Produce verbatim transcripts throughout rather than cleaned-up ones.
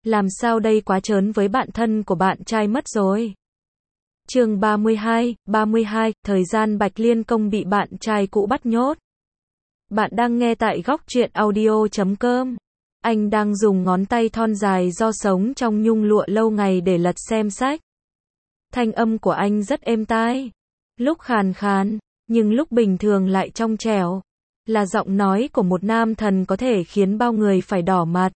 Làm sao đây, quá trớn với bạn thân của bạn trai mất rồi. Chương ba mươi hai, ba mươi hai, thời gian Bạch Liên Công bị bạn trai cũ bắt nhốt. Bạn đang nghe tại góc truyện audio chấm com. Anh đang dùng ngón tay thon dài do sống trong nhung lụa lâu ngày để lật xem sách. Thanh âm của anh rất êm tai, lúc khàn khàn, nhưng lúc bình thường lại trong trẻo. Là giọng nói của một nam thần có thể khiến bao người phải đỏ mặt.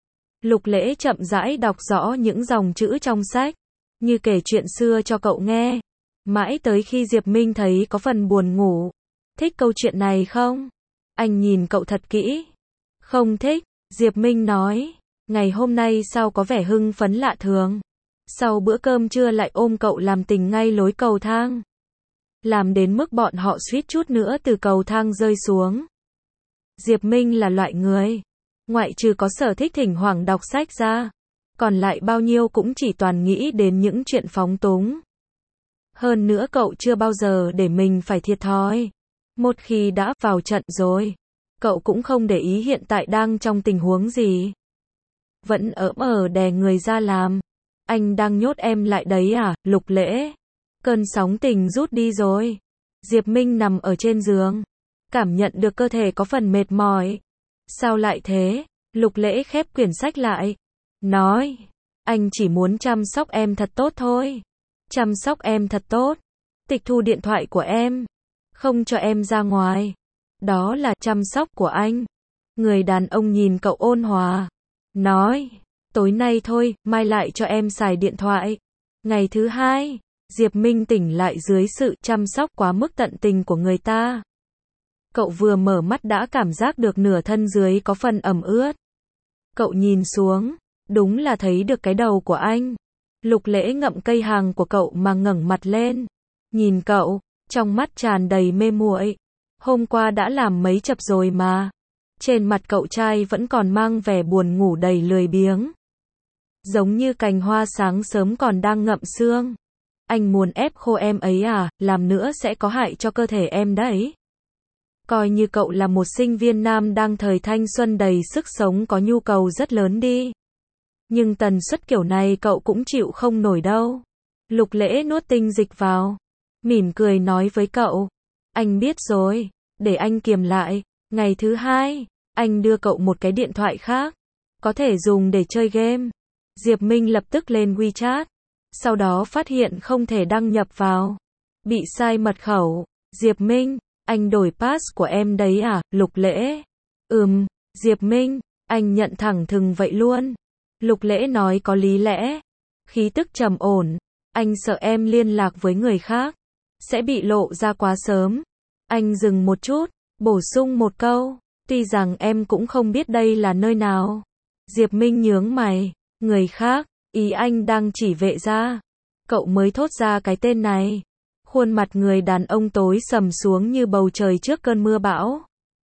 Lục Lễ chậm rãi đọc rõ những dòng chữ trong sách, như kể chuyện xưa cho cậu nghe. Mãi tới khi Diệp Minh thấy có phần buồn ngủ. Thích câu chuyện này không? Anh nhìn cậu thật kỹ. Không thích, Diệp Minh nói. Ngày hôm nay sao có vẻ hưng phấn lạ thường. Sau bữa cơm trưa lại ôm cậu làm tình ngay lối cầu thang. Làm đến mức bọn họ suýt chút nữa từ cầu thang rơi xuống. Diệp Minh là loại người, ngoại trừ có sở thích thỉnh thoảng đọc sách ra, còn lại bao nhiêu cũng chỉ toàn nghĩ đến những chuyện phóng túng. Hơn nữa cậu chưa bao giờ để mình phải thiệt thòi. Một khi đã vào trận rồi, cậu cũng không để ý hiện tại đang trong tình huống gì. Vẫn ỡm ở đè người ra làm. Anh đang nhốt em lại đấy à, Lục Lễ? Cơn sóng tình rút đi rồi. Diệp Minh nằm ở trên giường, cảm nhận được cơ thể có phần mệt mỏi. Sao lại thế? Lục Lễ khép quyển sách lại, nói, anh chỉ muốn chăm sóc em thật tốt thôi. Chăm sóc em thật tốt. Tịch thu điện thoại của em, không cho em ra ngoài. Đó là chăm sóc của anh. Người đàn ông nhìn cậu ôn hòa, nói, tối nay thôi, mai lại cho em xài điện thoại. Ngày thứ hai, Diệp Minh tỉnh lại dưới sự chăm sóc quá mức tận tình của người ta. Cậu vừa mở mắt đã cảm giác được nửa thân dưới có phần ẩm ướt. Cậu nhìn xuống, đúng là thấy được cái đầu của anh. Lục Lễ ngậm cây hàng của cậu mà ngẩng mặt lên, nhìn cậu, trong mắt tràn đầy mê muội. Hôm qua đã làm mấy chập rồi mà. Trên mặt cậu trai vẫn còn mang vẻ buồn ngủ đầy lười biếng. Giống như cành hoa sáng sớm còn đang ngậm sương. Anh muốn ép khô em ấy à, làm nữa sẽ có hại cho cơ thể em đấy. Coi như cậu là một sinh viên nam đang thời thanh xuân đầy sức sống có nhu cầu rất lớn đi. Nhưng tần suất kiểu này cậu cũng chịu không nổi đâu. Lục Lễ nuốt tinh dịch vào, mỉm cười nói với cậu, anh biết rồi, để anh kiềm lại. Ngày thứ hai, anh đưa cậu một cái điện thoại khác, có thể dùng để chơi game. Diệp Minh lập tức lên WeChat, sau đó phát hiện không thể đăng nhập vào, bị sai mật khẩu. Diệp Minh, anh đổi pass của em đấy à, Lục Lễ? Ừm, Diệp Minh, anh nhận thẳng thừng vậy luôn. Lục Lễ nói có lý lẽ, khí tức trầm ổn, anh sợ em liên lạc với người khác, sẽ bị lộ ra quá sớm. Anh dừng một chút, bổ sung một câu, tuy rằng em cũng không biết đây là nơi nào. Diệp Minh nhướng mày, người khác, ý anh đang chỉ Vệ gia. Cậu mới thốt ra cái tên này. Khuôn mặt người đàn ông tối sầm xuống như bầu trời trước cơn mưa bão.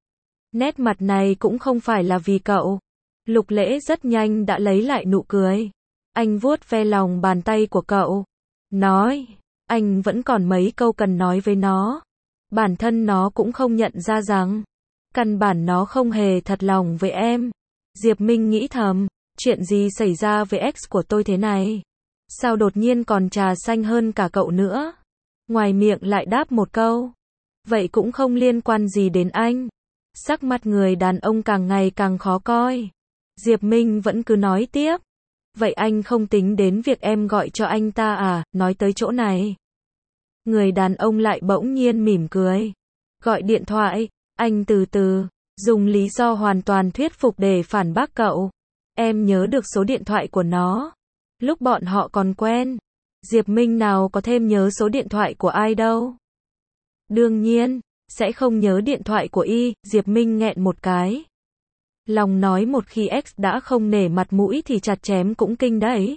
Nét mặt này cũng không phải là vì cậu. Lục Lễ rất nhanh đã lấy lại nụ cười. Anh vuốt ve lòng bàn tay của cậu, nói, anh vẫn còn mấy câu cần nói với nó. Bản thân nó cũng không nhận ra rằng, căn bản nó không hề thật lòng với em. Diệp Minh nghĩ thầm, chuyện gì xảy ra với ex của tôi thế này? Sao đột nhiên còn trà xanh hơn cả cậu nữa? Ngoài miệng lại đáp một câu, vậy cũng không liên quan gì đến anh. Sắc mặt người đàn ông càng ngày càng khó coi. Diệp Minh vẫn cứ nói tiếp, vậy anh không tính đến việc em gọi cho anh ta à? Nói tới chỗ này, người đàn ông lại bỗng nhiên mỉm cười. Gọi điện thoại, anh từ từ, dùng lý do hoàn toàn thuyết phục để phản bác cậu. Em nhớ được số điện thoại của nó, lúc bọn họ còn quen. Diệp Minh nào có thêm nhớ số điện thoại của ai đâu. Đương nhiên, sẽ không nhớ điện thoại của y. Diệp Minh nghẹn một cái. Lòng nói một khi ex đã không nể mặt mũi thì chặt chém cũng kinh đấy.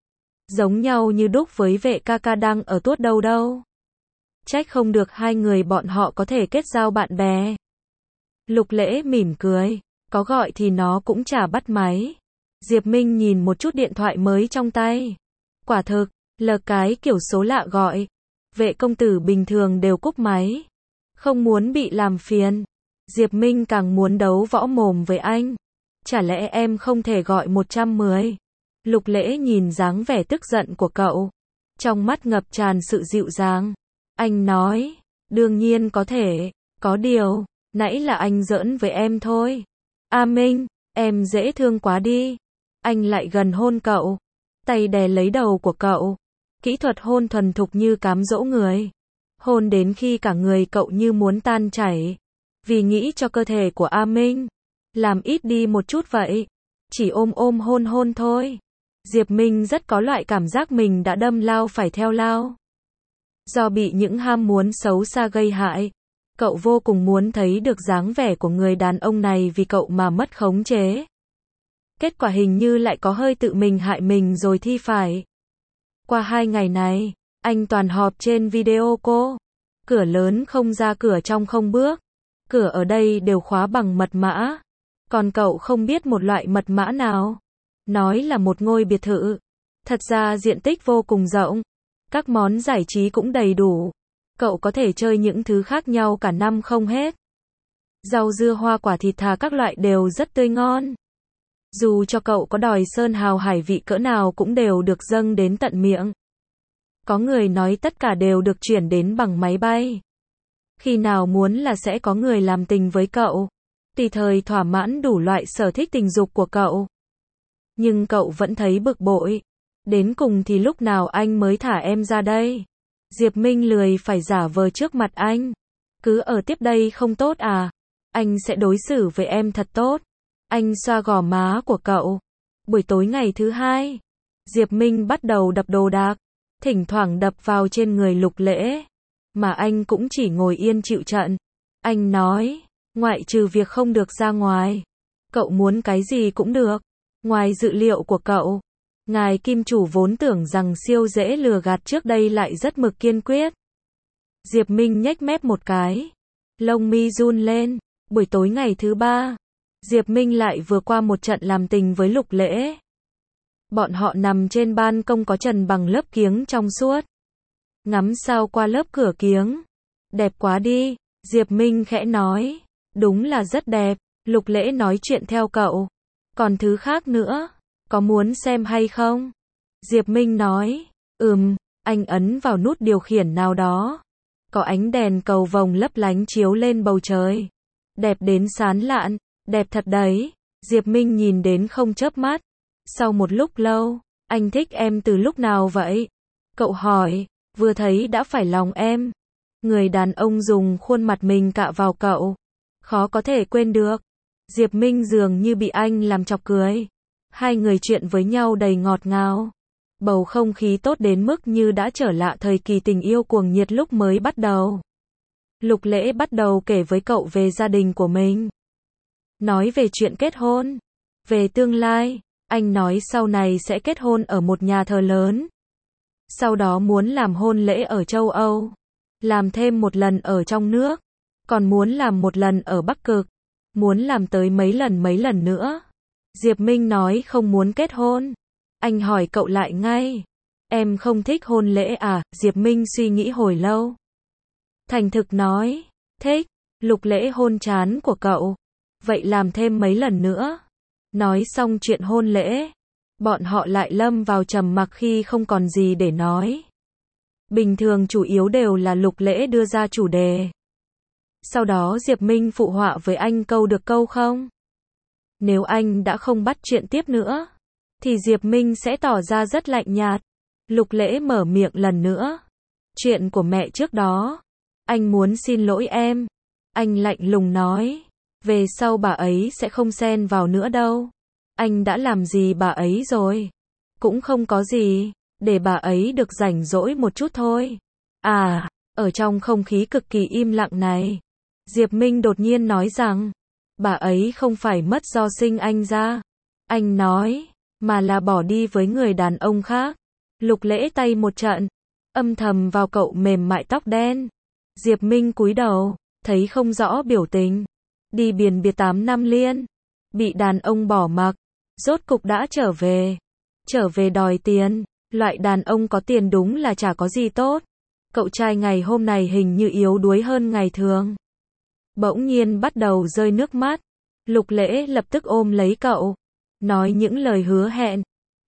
Giống nhau như đúc với Vệ ca ca đang ở tuốt đâu đâu. Trách không được hai người bọn họ có thể kết giao bạn bè. Lục Lễ mỉm cười, có gọi thì nó cũng chả bắt máy. Diệp Minh nhìn một chút điện thoại mới trong tay. Quả thực, là cái kiểu số lạ gọi. Vệ công tử bình thường đều cúp máy. Không muốn bị làm phiền. Diệp Minh càng muốn đấu võ mồm với anh. Chả lẽ em không thể gọi một trăm mười? Lục Lễ nhìn dáng vẻ tức giận của cậu, trong mắt ngập tràn sự dịu dàng. Anh nói, đương nhiên có thể, có điều, nãy là anh giỡn với em thôi. A Minh, em dễ thương quá đi. Anh lại gần hôn cậu, tay đè lấy đầu của cậu. Kỹ thuật hôn thuần thục như cám dỗ người. Hôn đến khi cả người cậu như muốn tan chảy. Vì nghĩ cho cơ thể của A Minh, làm ít đi một chút vậy. Chỉ ôm ôm hôn hôn thôi. Diệp Minh rất có loại cảm giác mình đã đâm lao phải theo lao. Do bị những ham muốn xấu xa gây hại, cậu vô cùng muốn thấy được dáng vẻ của người đàn ông này vì cậu mà mất khống chế. Kết quả hình như lại có hơi tự mình hại mình rồi thì phải. Qua hai ngày này, anh toàn họp trên video call. Cửa lớn không ra cửa trong không bước. Cửa ở đây đều khóa bằng mật mã. Còn cậu không biết một loại mật mã nào. Nói là một ngôi biệt thự. Thật ra diện tích vô cùng rộng. Các món giải trí cũng đầy đủ. Cậu có thể chơi những thứ khác nhau cả năm không hết. Rau dưa hoa quả thịt thà các loại đều rất tươi ngon. Dù cho cậu có đòi sơn hào hải vị cỡ nào cũng đều được dâng đến tận miệng. Có người nói tất cả đều được chuyển đến bằng máy bay. Khi nào muốn là sẽ có người làm tình với cậu. Tùy thời thỏa mãn đủ loại sở thích tình dục của cậu. Nhưng cậu vẫn thấy bực bội. Đến cùng thì lúc nào anh mới thả em ra đây? Diệp Minh lười phải giả vờ trước mặt anh. Cứ ở tiếp đây không tốt à? Anh sẽ đối xử với em thật tốt. Anh xoa gò má của cậu. Buổi tối ngày thứ hai, Diệp Minh bắt đầu đập đồ đạc, thỉnh thoảng đập vào trên người Lục Lễ. Mà anh cũng chỉ ngồi yên chịu trận. Anh nói, ngoại trừ việc không được ra ngoài, cậu muốn cái gì cũng được. Ngoài dự liệu của cậu, ngài kim chủ vốn tưởng rằng siêu dễ lừa gạt trước đây lại rất mực kiên quyết. Diệp Minh nhếch mép một cái, lông mi run lên. Buổi tối ngày thứ ba, Diệp Minh lại vừa qua một trận làm tình với Lục Lễ. Bọn họ nằm trên ban công có trần bằng lớp kiếng trong suốt. Ngắm sao qua lớp cửa kiếng. Đẹp quá đi, Diệp Minh khẽ nói. Đúng là rất đẹp. Lục Lễ nói chuyện theo cậu. Còn thứ khác nữa, có muốn xem hay không? Diệp Minh nói. Ừm, anh ấn vào nút điều khiển nào đó. Có ánh đèn cầu vồng lấp lánh chiếu lên bầu trời. Đẹp đến sán lạn. Đẹp thật đấy. Diệp Minh nhìn đến không chớp mắt. Sau một lúc lâu, anh thích em từ lúc nào vậy? Cậu hỏi, vừa thấy đã phải lòng em. Người đàn ông dùng khuôn mặt mình cạ vào cậu. Khó có thể quên được. Diệp Minh dường như bị anh làm chọc cười. Hai người chuyện với nhau đầy ngọt ngào. Bầu không khí tốt đến mức như đã trở lại thời kỳ tình yêu cuồng nhiệt lúc mới bắt đầu. Lục Lễ bắt đầu kể với cậu về gia đình của mình. Nói về chuyện kết hôn. Về tương lai. Anh nói sau này sẽ kết hôn ở một nhà thờ lớn. Sau đó muốn làm hôn lễ ở châu Âu. Làm thêm một lần ở trong nước. Còn muốn làm một lần ở Bắc Cực. Muốn làm tới mấy lần mấy lần nữa. Diệp Minh nói không muốn kết hôn. Anh hỏi cậu lại ngay. Em không thích hôn lễ à? Diệp Minh suy nghĩ hồi lâu. Thành thực nói. Thích. Lục Lễ hôn trán của cậu. Vậy làm thêm mấy lần nữa. Nói xong chuyện hôn lễ. Bọn họ lại lâm vào trầm mặc khi không còn gì để nói. Bình thường chủ yếu đều là Lục Lễ đưa ra chủ đề. Sau đó Diệp Minh phụ họa với anh câu được câu không. Nếu anh đã không bắt chuyện tiếp nữa, thì Diệp Minh sẽ tỏ ra rất lạnh nhạt. Lục Lễ mở miệng lần nữa. Chuyện của mẹ trước đó. Anh muốn xin lỗi em. Anh lạnh lùng nói. Về sau bà ấy sẽ không xen vào nữa đâu. Anh đã làm gì bà ấy rồi? Cũng không có gì. Để bà ấy được rảnh rỗi một chút thôi. À, ở trong không khí cực kỳ im lặng này, Diệp Minh đột nhiên nói rằng, bà ấy không phải mất do sinh anh ra. Anh nói, mà là bỏ đi với người đàn ông khác. Lục Lễ tay một trận, âm thầm vào cậu mềm mại tóc đen. Diệp Minh cúi đầu, thấy không rõ biểu tình. Đi biển biệt tám năm liên, bị đàn ông bỏ mặc, rốt cục đã trở về. Trở về đòi tiền, loại đàn ông có tiền đúng là chả có gì tốt. Cậu trai ngày hôm này hình như yếu đuối hơn ngày thường. Bỗng nhiên bắt đầu rơi nước mắt. Lục Lễ lập tức ôm lấy cậu, nói những lời hứa hẹn.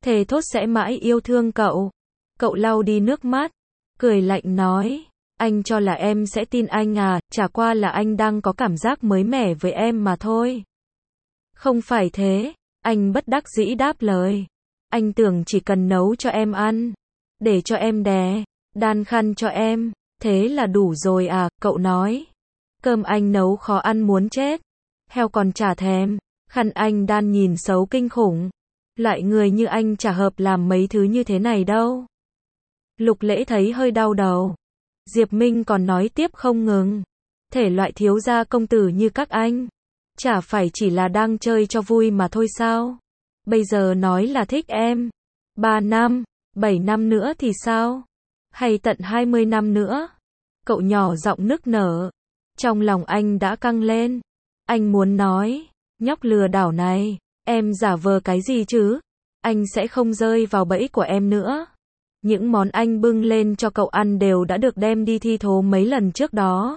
thề thốt sẽ mãi yêu thương cậu. Cậu lau đi nước mắt, cười lạnh nói, anh cho là em sẽ tin anh à, chả qua là anh đang có cảm giác mới mẻ với em mà thôi. Không phải thế, anh bất đắc dĩ đáp lời. Anh tưởng chỉ cần nấu cho em ăn, để cho em đè, đan khăn cho em, thế là đủ rồi à, cậu nói. Cơm anh nấu khó ăn muốn chết, heo còn chả thèm, khăn anh đan nhìn xấu kinh khủng. Loại người như anh chả hợp làm mấy thứ như thế này đâu. Lục Lễ thấy hơi đau đầu. Diệp Minh còn nói tiếp không ngừng. Thể loại thiếu gia công tử như các anh, chả phải chỉ là đang chơi cho vui mà thôi sao? Bây giờ nói là thích em. Ba năm, bảy năm nữa thì sao? Hay tận hai mươi năm nữa? Cậu nhỏ giọng nức nở. Trong lòng anh đã căng lên. Anh muốn nói, nhóc lừa đảo này, em giả vờ cái gì chứ? Anh sẽ không rơi vào bẫy của em nữa. Những món anh bưng lên cho cậu ăn đều đã được đem đi thi thố mấy lần trước đó.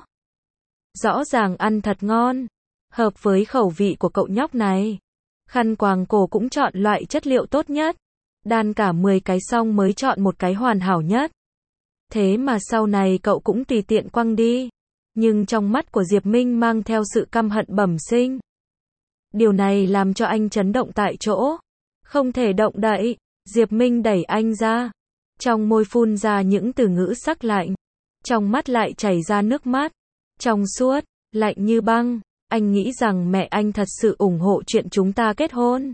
Rõ ràng ăn thật ngon, hợp với khẩu vị của cậu nhóc này. Khăn quàng cổ cũng chọn loại chất liệu tốt nhất. Đan cả mười cái xong mới chọn một cái hoàn hảo nhất. Thế mà sau này cậu cũng tùy tiện quăng đi. Nhưng trong mắt của Diệp Minh mang theo sự căm hận bẩm sinh. Điều này làm cho anh chấn động tại chỗ. Không thể động đậy. Diệp Minh đẩy anh ra. Trong môi phun ra những từ ngữ sắc lạnh. Trong mắt lại chảy ra nước mắt. Trong suốt, lạnh như băng. Anh nghĩ rằng mẹ anh thật sự ủng hộ chuyện chúng ta kết hôn.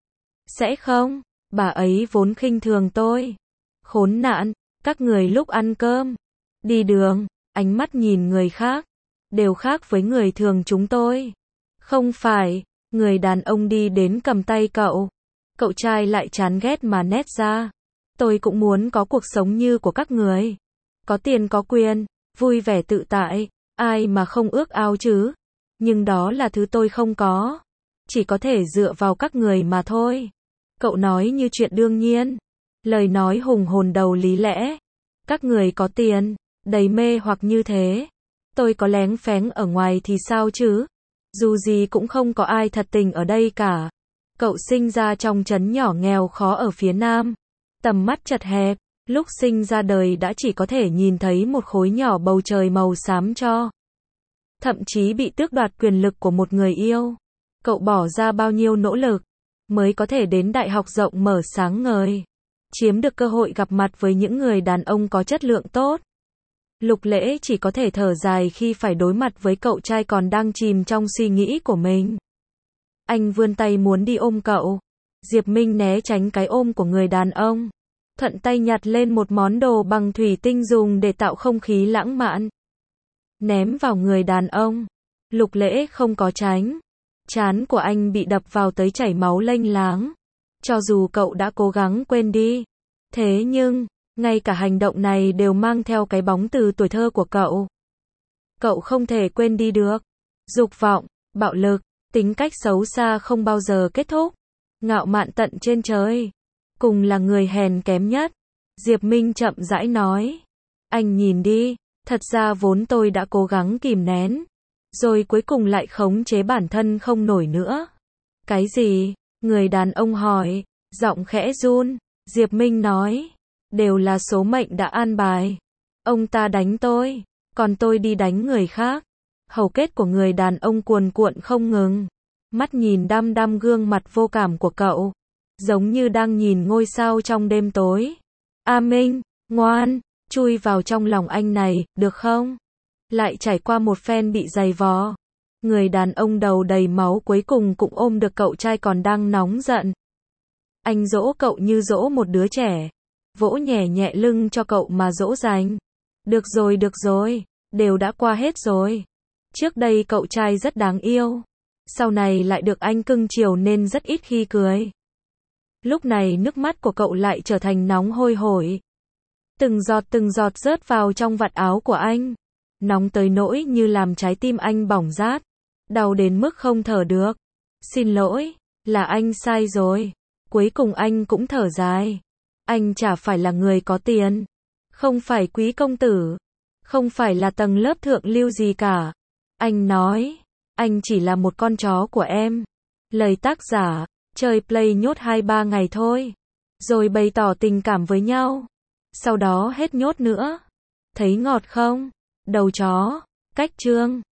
Sẽ không, bà ấy vốn khinh thường tôi. Khốn nạn, các người lúc ăn cơm, đi đường, ánh mắt nhìn người khác, đều khác với người thường chúng tôi. Không phải, người đàn ông đi đến cầm tay cậu. Cậu trai lại chán ghét mà nét ra. Tôi cũng muốn có cuộc sống như của các người. Có tiền có quyền, vui vẻ tự tại, ai mà không ước ao chứ. Nhưng đó là thứ tôi không có. Chỉ có thể dựa vào các người mà thôi. Cậu nói như chuyện đương nhiên. Lời nói hùng hồn đầu lý lẽ. Các người có tiền, đầy mê hoặc như thế. Tôi có lén phén ở ngoài thì sao chứ? Dù gì cũng không có ai thật tình ở đây cả. Cậu sinh ra trong trấn nhỏ nghèo khó ở phía nam. Tầm mắt chật hẹp. Lúc sinh ra đời đã chỉ có thể nhìn thấy một khối nhỏ bầu trời màu xám cho. Thậm chí bị tước đoạt quyền lực của một người yêu. Cậu bỏ ra bao nhiêu nỗ lực mới có thể đến đại học rộng mở sáng ngời, chiếm được cơ hội gặp mặt với những người đàn ông có chất lượng tốt. Lục Lễ chỉ có thể thở dài khi phải đối mặt với cậu trai còn đang chìm trong suy nghĩ của mình. Anh vươn tay muốn đi ôm cậu. Diệp Minh né tránh cái ôm của người đàn ông. Thuận tay nhặt lên một món đồ bằng thủy tinh dùng để tạo không khí lãng mạn. Ném vào người đàn ông. Lục Lễ không có tránh. Trán của anh bị đập vào tới chảy máu lênh láng. Cho dù cậu đã cố gắng quên đi. Thế nhưng, ngay cả hành động này đều mang theo cái bóng từ tuổi thơ của cậu. Cậu không thể quên đi được. Dục vọng, bạo lực, tính cách xấu xa không bao giờ kết thúc. Ngạo mạn tận trên trời. Cùng là người hèn kém nhất. Diệp Minh chậm rãi nói. Anh nhìn đi. Thật ra vốn tôi đã cố gắng kìm nén. Rồi cuối cùng lại khống chế bản thân không nổi nữa. Cái gì? Người đàn ông hỏi. Giọng khẽ run. Diệp Minh nói. Đều là số mệnh đã an bài. Ông ta đánh tôi. Còn tôi đi đánh người khác. Hầu kết của người đàn ông cuồn cuộn không ngừng. Mắt nhìn đăm đăm gương mặt vô cảm của cậu. Giống như đang nhìn ngôi sao trong đêm tối. A Minh, ngoan, chui vào trong lòng anh này, được không? Lại trải qua một phen bị giày vò. Người đàn ông đầu đầy máu cuối cùng cũng ôm được cậu trai còn đang nóng giận. Anh dỗ cậu như dỗ một đứa trẻ. Vỗ nhẹ nhẹ lưng cho cậu mà dỗ dành. Được rồi được rồi, đều đã qua hết rồi. Trước đây cậu trai rất đáng yêu. Sau này lại được anh cưng chiều nên rất ít khi cười. Lúc này nước mắt của cậu lại trở thành nóng hôi hổi. Từng giọt từng giọt rớt vào trong vạt áo của anh. Nóng tới nỗi như làm trái tim anh bỏng rát. Đau đến mức không thở được. Xin lỗi, là anh sai rồi. Cuối cùng anh cũng thở dài. Anh chả phải là người có tiền. Không phải quý công tử. Không phải là tầng lớp thượng lưu gì cả. Anh nói, anh chỉ là một con chó của em. Lời tác giả, chơi play nhốt hai ba ngày thôi. rồi bày tỏ tình cảm với nhau. Sau đó hết nhốt nữa. Thấy ngọt không? Đầu chó. Cách chương